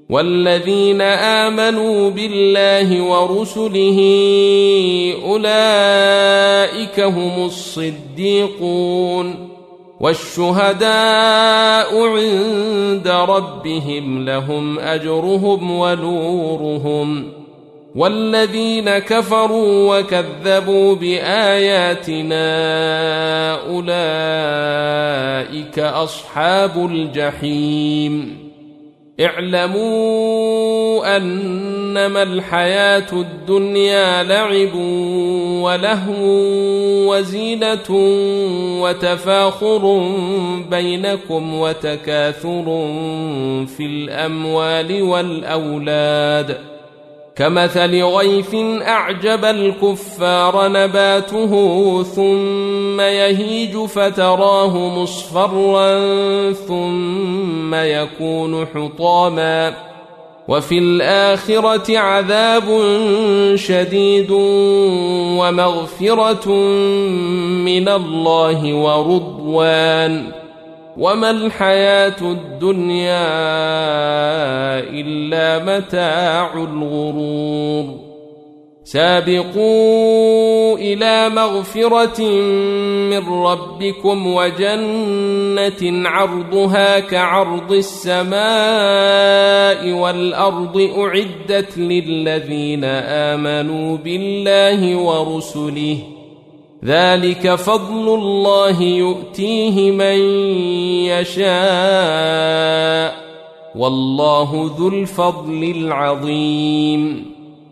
والذين آمنوا بالله ورسله أولئك هم الصديقون والشهداء عند ربهم لهم أجرهم ونورهم والذين كفروا وكذبوا بآياتنا أولئك أصحاب الجحيم اعلموا أنما الحياة الدنيا لعب ولهو وزينة وتفاخر بينكم وتكاثر في الأموال والأولاد كمثل غيث أعجب الكفار نباته ثم يهيج فتراه مصفرا ثم يكون حطاما وفي الآخرة عذاب شديد ومغفرة من الله ورضوان وما الحياة الدنيا إلا متاع الغرور سابقوا إلى مغفرة من ربكم وجنة عرضها كعرض السماء والأرض أعدت للذين آمنوا بالله ورسله ذلك فضل الله يؤتيه من يشاء والله ذو الفضل العظيم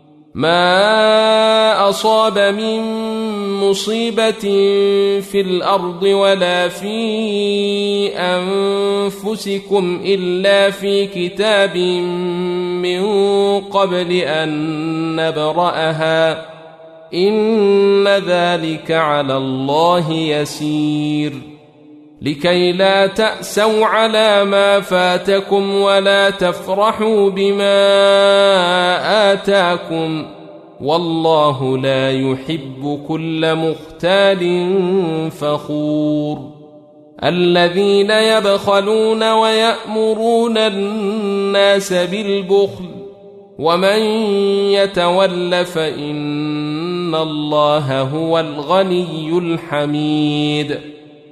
ما أصاب من مصيبة في الأرض ولا في أنفسكم إلا في كتاب من قبل أن نبرأها إن ذلك على الله يسير لكي لا تأسوا على ما فاتكم ولا تفرحوا بما آتاكم والله لا يحب كل مختال فخور الذين يبخلون ويأمرون الناس بالبخل ومن يتول فإن الله هو الغني الحميد